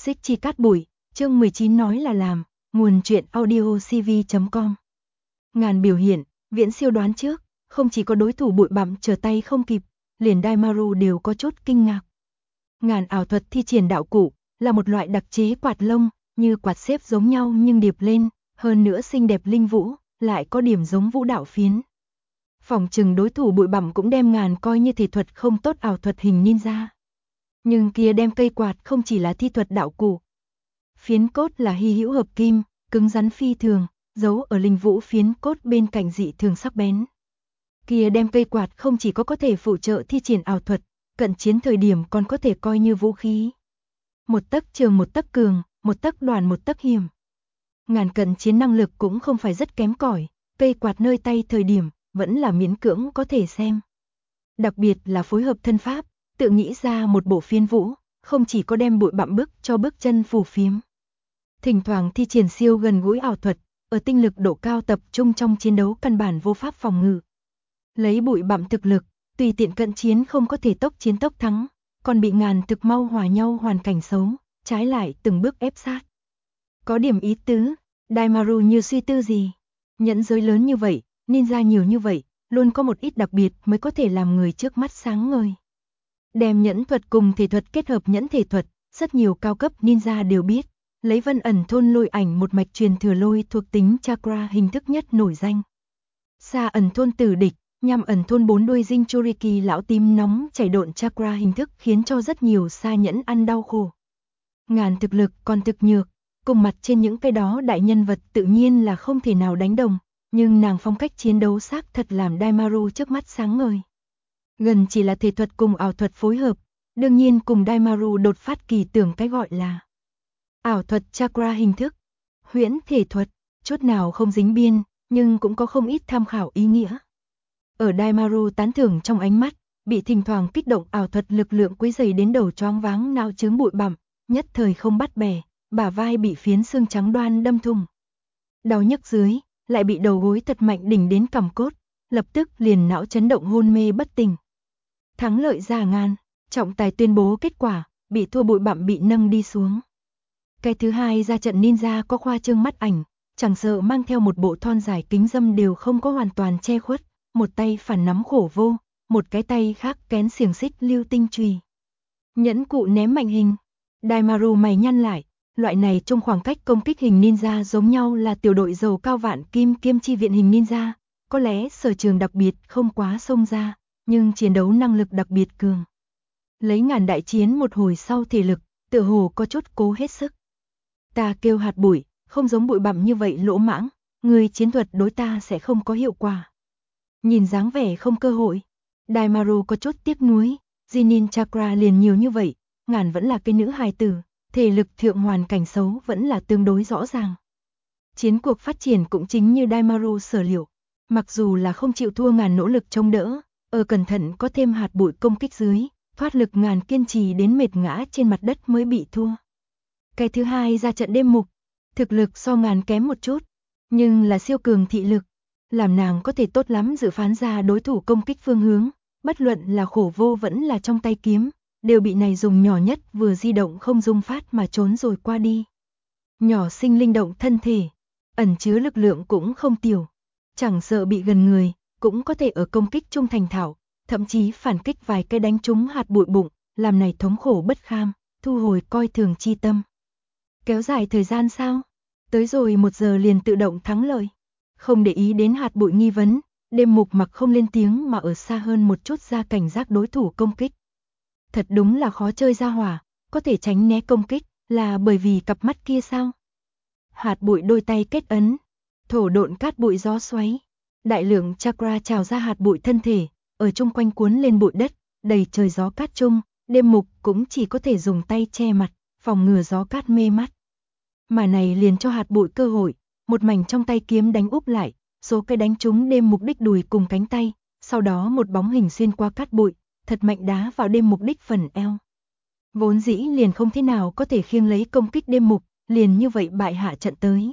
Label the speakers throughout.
Speaker 1: Xích chi cát bụi, chương 19 nói là làm, nguồn truyện audio cv.com. Ngàn biểu hiện, viễn siêu đoán trước, không chỉ có đối thủ bụi bặm trở tay không kịp, liền Daimaru đều có chút kinh ngạc. Ngàn ảo thuật thi triển đạo cụ, là một loại đặc chế quạt lông, như quạt xếp giống nhau nhưng điệp lên, hơn nữa xinh đẹp linh vũ, lại có điểm giống vũ đạo phiến. Phỏng chừng đối thủ bụi bặm cũng đem ngàn coi như thể thuật không tốt ảo thuật hình ninja. Nhưng kia đem cây quạt không chỉ là thi thuật đạo cụ. Phiến cốt là hy hữu hợp kim, cứng rắn phi thường, giấu ở linh vũ phiến cốt bên cạnh dị thường sắc bén. Kia đem cây quạt không chỉ có thể phụ trợ thi triển ảo thuật, cận chiến thời điểm còn có thể coi như vũ khí. Một tấc trường một tấc cường, một tấc đoàn một tấc hiểm. Ngàn cận chiến năng lực cũng không phải rất kém cỏi, cây quạt nơi tay thời điểm, vẫn là miễn cưỡng có thể xem. Đặc biệt là phối hợp thân pháp, tự nghĩ ra một bộ phiến vũ, không chỉ có đem bụi bặm bức cho bước chân phù phiếm. Thỉnh thoảng thi triển siêu gần gũi ảo thuật, ở tinh lực độ cao tập trung trong chiến đấu căn bản vô pháp phòng ngự. Lấy bụi bặm thực lực, tùy tiện cận chiến không có thể tốc chiến tốc thắng, còn bị ngàn thực mau hòa nhau hoàn cảnh xấu, trái lại từng bước ép sát. Có điểm ý tứ, Daimaru như suy tư gì. Nhẫn giới lớn như vậy, ninja nhiều như vậy, luôn có một ít đặc biệt mới có thể làm người trước mắt sáng ngời. Đem nhẫn thuật cùng thể thuật kết hợp nhẫn thể thuật, rất nhiều cao cấp ninja đều biết, lấy Vân Ẩn Thôn lôi ảnh một mạch truyền thừa lôi thuộc tính chakra hình thức nhất nổi danh. Xa Ẩn Thôn tử địch, Nham Ẩn Thôn bốn đuôi Jinchuriki lão tím nóng chảy độn chakra hình thức khiến cho rất nhiều xa nhẫn ăn đau khổ. Ngàn thực lực còn thực nhược, cùng mặt trên những cái đó đại nhân vật tự nhiên là không thể nào đánh đồng, nhưng nàng phong cách chiến đấu xác thật làm Daimaru trước mắt sáng ngời. Gần chỉ là thể thuật cùng ảo thuật phối hợp, đương nhiên cùng Daimaru đột phát kỳ tưởng cái gọi là ảo thuật chakra hình thức, huyễn thể thuật, chút nào không dính biên, nhưng cũng có không ít tham khảo ý nghĩa. Ở Daimaru tán thưởng trong ánh mắt, bị thỉnh thoảng kích động ảo thuật lực lượng quấy rầy đến đầu choáng váng não chướng bụi bặm, nhất thời không bắt bẻ, bả vai bị phiến xương trắng đoan đâm thủng. Đau nhức dưới, lại bị đầu gối thật mạnh đỉnh đến cằm cốt, lập tức liền não chấn động hôn mê bất tỉnh. Thắng lợi ra ngàn, trọng tài tuyên bố kết quả, bị thua bụi bặm bị nâng đi xuống. Cái thứ hai ra trận ninja có khoa trương mắt ảnh, chẳng sợ mang theo một bộ thon dài kính dâm đều không có hoàn toàn che khuất, một tay phản nắm khổ vô, một cái tay khác kén xiềng xích lưu tinh chùy. Nhẫn cụ ném mạnh hình, Daimaru mày nhăn lại, loại này trong khoảng cách công kích hình ninja giống nhau là tiểu đội dầu cao vạn kim kiêm chi viện hình ninja, có lẽ sở trường đặc biệt không quá xông ra, nhưng chiến đấu năng lực đặc biệt cường. Lấy ngàn đại chiến một hồi sau thể lực, tựa hồ có chút cố hết sức. Ta kêu hạt bụi, không giống bụi bặm như vậy lỗ mãng, người chiến thuật đối ta sẽ không có hiệu quả. Nhìn dáng vẻ không cơ hội, Daimaru có chút tiếc nuối, Jinin chakra liền nhiều như vậy, ngàn vẫn là cái nữ hài tử, thể lực thượng hoàn cảnh xấu vẫn là tương đối rõ ràng. Chiến cuộc phát triển cũng chính như Daimaru sở liệu, mặc dù là không chịu thua ngàn nỗ lực chống đỡ, ở cẩn thận có thêm hạt bụi công kích dưới, thoát lực ngàn kiên trì đến mệt ngã trên mặt đất mới bị thua. Cái thứ hai ra trận đêm mục, thực lực so ngàn kém một chút, nhưng là siêu cường thị lực, làm nàng có thể tốt lắm dự phán ra đối thủ công kích phương hướng, bất luận là khổ vô vẫn là trong tay kiếm, đều bị này dùng nhỏ nhất vừa di động không dung phát mà trốn rồi qua đi. Nhỏ sinh linh động thân thể, ẩn chứa lực lượng cũng không tiểu, chẳng sợ bị gần người, cũng có thể ở công kích trung thành thạo, thậm chí phản kích vài cái đánh trúng hạt bụi bụng, làm này thống khổ bất kham, thu hồi coi thường chi tâm. Kéo dài thời gian sao? Tới rồi 1 giờ liền tự động thắng lợi. Không để ý đến hạt bụi nghi vấn, đêm mục mặc không lên tiếng mà ở xa hơn một chút ra cảnh giác đối thủ công kích. Thật đúng là khó chơi ra hỏa, có thể tránh né công kích, là bởi vì cặp mắt kia sao? Hạt bụi đôi tay kết ấn, thổ độn cát bụi gió xoáy, đại lượng chakra trào ra hạt bụi thân thể, ở chung quanh cuốn lên bụi đất, đầy trời gió cát chung, đêm mục cũng chỉ có thể dùng tay che mặt, phòng ngừa gió cát mê mắt. Mà này liền cho hạt bụi cơ hội, một mảnh trong tay kiếm đánh úp lại, số cái đánh trúng đêm mục đích đùi cùng cánh tay, sau đó một bóng hình xuyên qua cát bụi, thật mạnh đá vào đêm mục đích phần eo. Vốn dĩ liền không thế nào có thể khiêng lấy công kích đêm mục, liền như vậy bại hạ trận tới.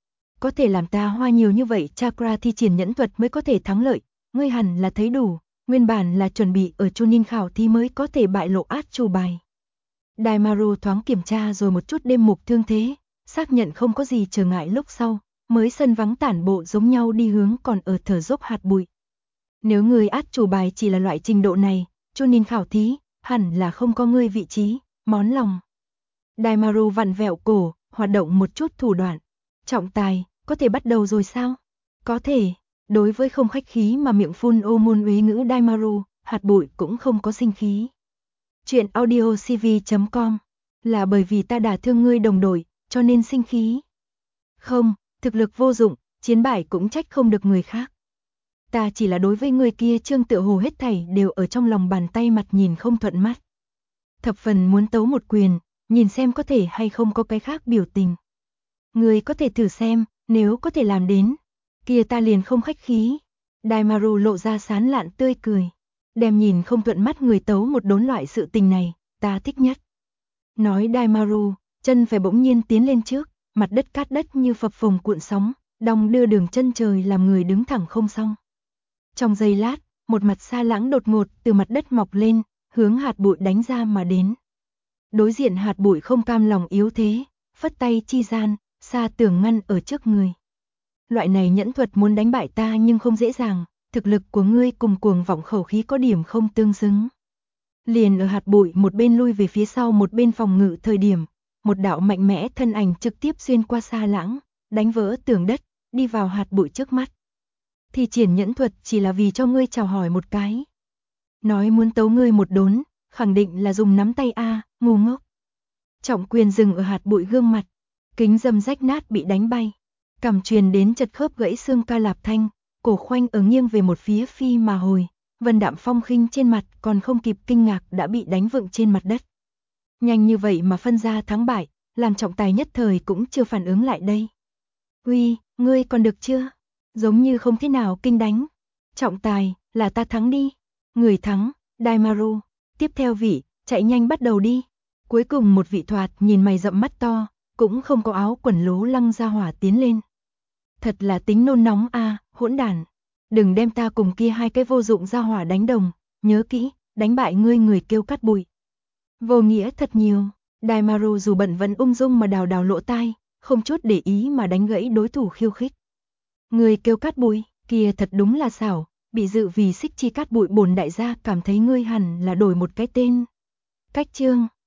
Speaker 1: Có thể làm ta hoa nhiều như vậy chakra thi triển nhẫn thuật mới có thể thắng lợi, ngươi hẳn là thấy đủ, nguyên bản là chuẩn bị ở Chunin khảo thi mới có thể bại lộ át chủ bài. Daimaru thoáng kiểm tra rồi một chút đêm mục thương thế, xác nhận không có gì trở ngại lúc sau, mới sân vắng tản bộ giống nhau đi hướng còn ở thở dốc hạt bụi. Nếu người át chủ bài chỉ là loại trình độ này, cho nên khảo thí, hẳn là không có ngươi vị trí, món lòng. Daimaru vặn vẹo cổ, hoạt động một chút thủ đoạn. Trọng tài, có thể bắt đầu rồi sao? Có thể, đối với không khách khí mà miệng phun ô môn úy ngữ Daimaru, hạt bụi cũng không có sinh khí. Chuyện audiocv.com là bởi vì ta đả thương ngươi đồng đội, cho nên sinh khí. Không, thực lực vô dụng, chiến bại cũng trách không được người khác. Ta chỉ là đối với người kia trương tựa hồ hết thảy đều ở trong lòng bàn tay mặt nhìn không thuận mắt. Thập phần muốn tấu một quyền, nhìn xem có thể hay không có cái khác biểu tình. Người có thể thử xem, nếu có thể làm đến, kia ta liền không khách khí. Daimaru lộ ra sán lạn tươi cười. Đem nhìn không thuận mắt người tấu một đốn loại sự tình này, ta thích nhất. Nói Daimaru, chân phải bỗng nhiên tiến lên trước, mặt đất cát đất như phập phồng cuộn sóng, đong đưa đường chân trời làm người đứng thẳng không xong. Trong giây lát, một mặt xa lãng đột ngột từ mặt đất mọc lên, hướng hạt bụi đánh ra mà đến. Đối diện hạt bụi không cam lòng yếu thế, phất tay chi gian, xa tường ngăn ở trước người. Loại này nhẫn thuật muốn đánh bại ta nhưng không dễ dàng, thực lực của ngươi cùng cuồng vọng khẩu khí có điểm không tương xứng. Liền ở hạt bụi một bên lui về phía sau một bên phòng ngự thời điểm, một đạo mạnh mẽ thân ảnh trực tiếp xuyên qua xa lãng, đánh vỡ tường đất, đi vào hạt bụi trước mắt. Thì triển nhẫn thuật chỉ là vì cho ngươi chào hỏi một cái. Nói muốn tấu ngươi một đốn, khẳng định là dùng nắm tay a, ngu ngốc. Trọng quyền dừng ở hạt bụi gương mặt, kính dâm rách nát bị đánh bay, cằm truyền đến chật khớp gãy xương ca lạp thanh, cổ khoanh ở nghiêng về một phía phi mà hồi, Vân Đạm Phong khinh trên mặt còn không kịp kinh ngạc đã bị đánh vựng trên mặt đất. Nhanh như vậy mà phân ra thắng bại, làm trọng tài nhất thời cũng chưa phản ứng lại đây. Uy, ngươi còn được chưa? Giống như không thế nào kinh đánh. Trọng tài, là ta thắng đi. Người thắng, Daimaru. Tiếp theo vị, chạy nhanh bắt đầu đi. Cuối cùng một vị thoạt nhìn mày rậm mắt to, cũng không có áo quần lố lăng ra hỏa tiến lên. Thật là tính nôn nóng a, hỗn đản. Đừng đem ta cùng kia hai cái vô dụng ra hỏa đánh đồng, nhớ kỹ, đánh bại ngươi người kêu cắt bụi. Vô nghĩa thật nhiều, Daimaru dù bận vẫn ung dung mà đào đào lỗ tai, không chút để ý mà đánh gãy đối thủ khiêu khích. Người kêu cát bụi, kia thật đúng là xảo, bị dự vì xích chi cát bụi bổn đại gia cảm thấy ngươi hẳn là đổi một cái tên. Cách chương